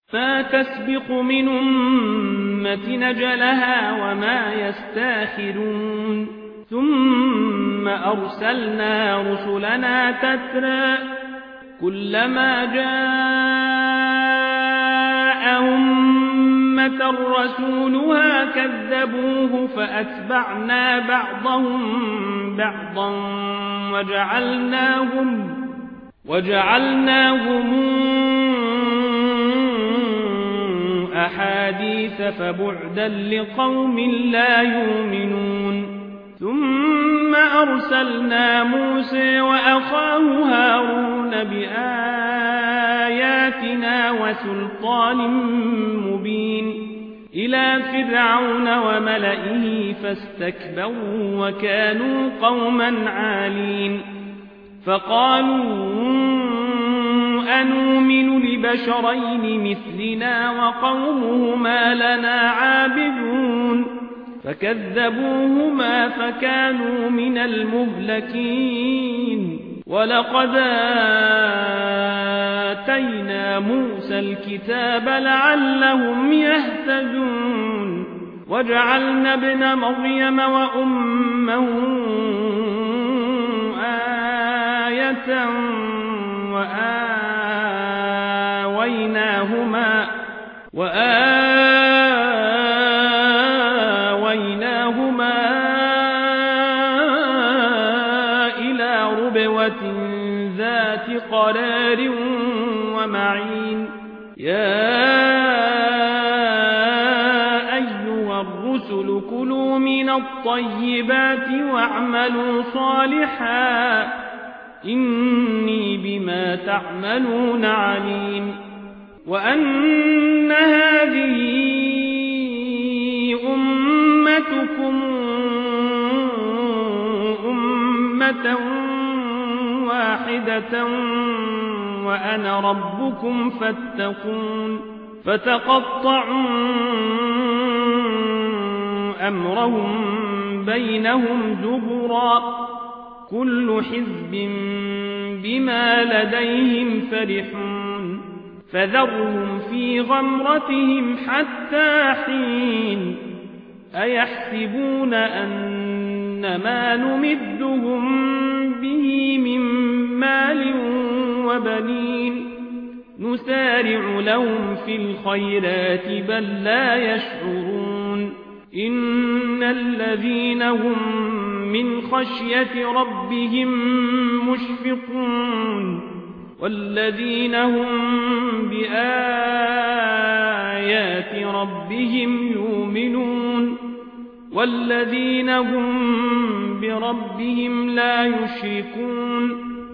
ما تسبق من أمة نجلها وما يستاخرون ثم أرسلنا رسلنا تترى كلما جاء أمة رسولها كذبوه فأتبعنا بعضهم بعضا وجعلناهم أحاديث فبعدا لقوم لا يؤمنون ثم أرسلنا موسى وأخاه هارون بآياتنا وسلطان مبين إلى فرعون وملئه فاستكبروا وكانوا قوما عالين فقالوا أنؤمن لبشرين مثلنا وقومهما لنا عابدون فكذبوهما فكانوا من المهلكين ولقد آتينا موسى الكتاب لعلهم يهتدون وجعلنا ابن مريم وأمه آية وآويناهما إلى ربوة ذات قرار ومعين يا أيها الرسل كلوا من الطيبات واعملوا صالحا إني بما تعملون عليم وأن هذه أمتكم أمة واحدة وأنا ربكم فاتقون فتقطعوا أمرهم بينهم زبرا كل حزب بما لديهم فرحون فذرهم في غمرتهم حتى حين أيحسبون أن ما نمدهم به من مال وبنين نسارع لهم في الخيرات بل لا يشعرون إن الذين هم من خشية ربهم مشفقون والذين هم بآيات ربهم يؤمنون والذين هم بربهم لا يشركون